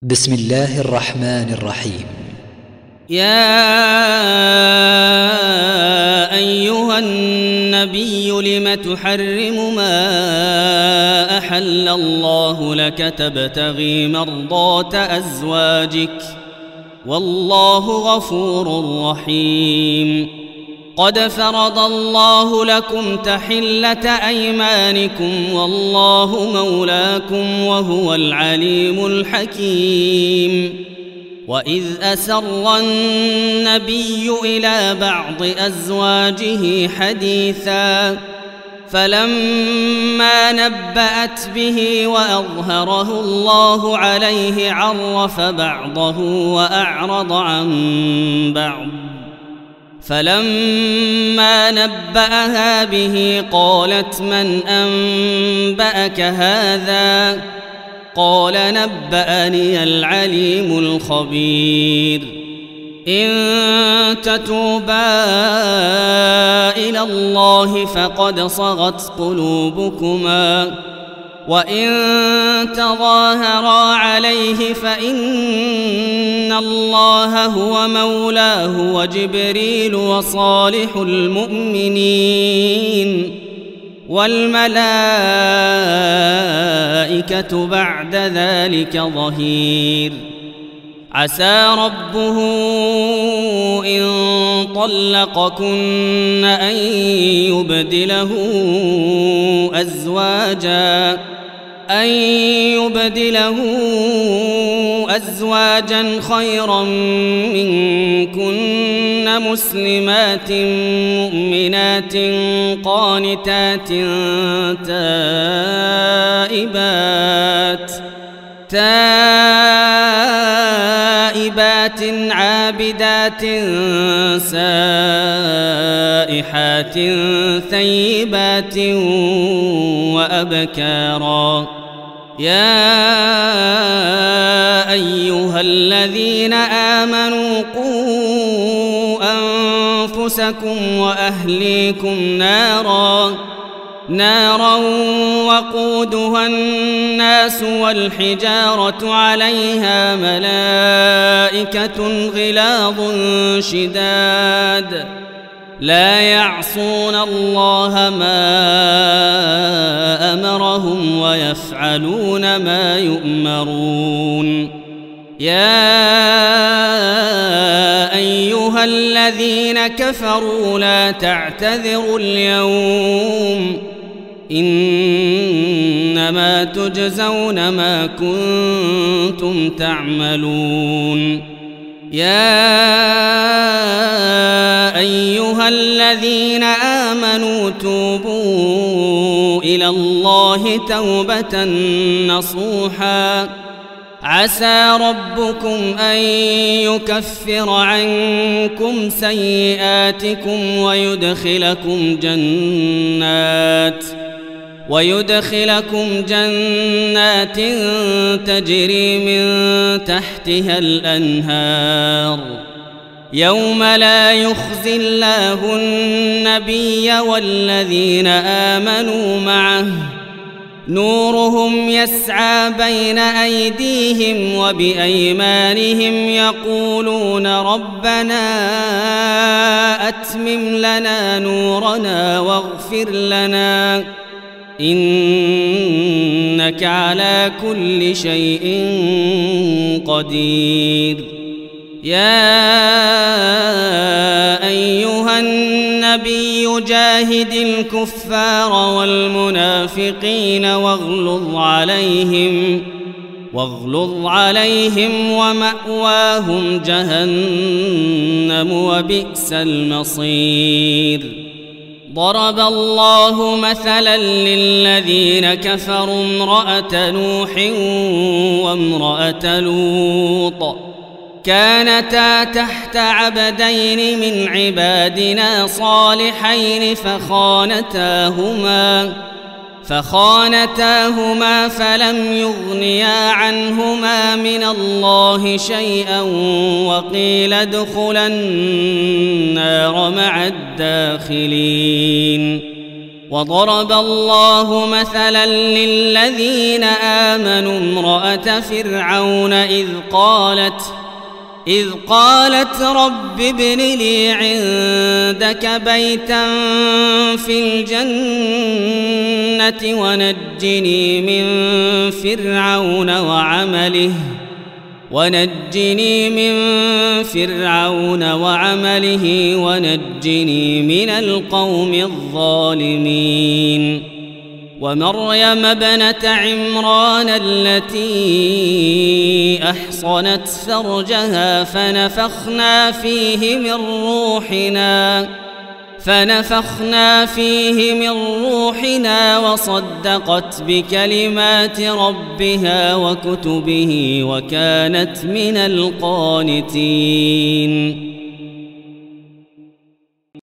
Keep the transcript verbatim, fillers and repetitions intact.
بسم الله الرحمن الرحيم. يا أيها النبي لم تحرم ما أحل الله لك تبتغي مرضات أزواجك والله غفور رحيم. قد فرض الله لكم تحلة أيمانكم والله مولاكم وهو العليم الحكيم. وإذ أسر النبي إلى بعض أزواجه حديثا فلما نبأت به وأظهره الله عليه عرف بعضه وأعرض عن بعض فلما نبأها به قالت من أنبأك هذا؟ قال نبأني العليم الخبير. إن تتوبا إلى الله فقد صغت قلوبكما وإن تظاهرا عليه فإن الله هو مولاه وجبريل وصالح المؤمنين والملائكة بعد ذلك ظهير. عسى ربه إن طلقكن أن يبدله أزواجا أن يبدله أزواجا خيرا منكن مسلمات مؤمنات قانتات تائبات تائبات عابدات سائحات ثيبات وأبكارا. يا أيها الذين آمنوا قوا أنفسكم وأهليكم نارا نارا وقودها الناس والحجارة عليها ملائكة غلاظ شداد لا يعصون الله ما أمرهم ويفعلون ما يؤمرون. يا أيها الذين كفروا لا تعتذروا اليوم إنما تجزون ما كنتم تعملون. يا أيها الذين آمنوا توبوا إلى الله توبة نصوحا عسى ربكم أن يكفر عنكم سيئاتكم ويدخلكم جنات ويدخلكم جنات تجري من تحتها الأنهار يوم لا يخزي الله النبي والذين آمنوا معه نورهم يسعى بين أيديهم وبأيمانهم يقولون ربنا أتمم لنا نورنا واغفر لنا إنك على كل شيء قدير. يا أيها النبي جاهد الكفار والمنافقين واغلظ عليهم واغلظ عليهم ومأواهم جهنم وبئس المصير. ضرب الله مثلا للذين كفروا امرأة نوح وامرأة لوط كانتا تحت عبدين من عبادنا صالحين فخانتاهما فخانتاهما فلم يغنيا عنهما من الله شيئا وقيل ادخلا النار مع الداخلين. وضرب الله مثلا للذين آمنوا امرأة فرعون إذ قالت إذ قالت رب ابن لي عندك بيتا في الجنة ونجني من فرعون وعمله ونجني من فرعون وعمله ونجني من القوم الظالمين ومريم ابنة عمران التي أحصنت فرجها فنفخنا فيه من روحنا فنفخنا فيه من روحنا وصدقت بكلمات ربها وكتبه وكانت من القانتين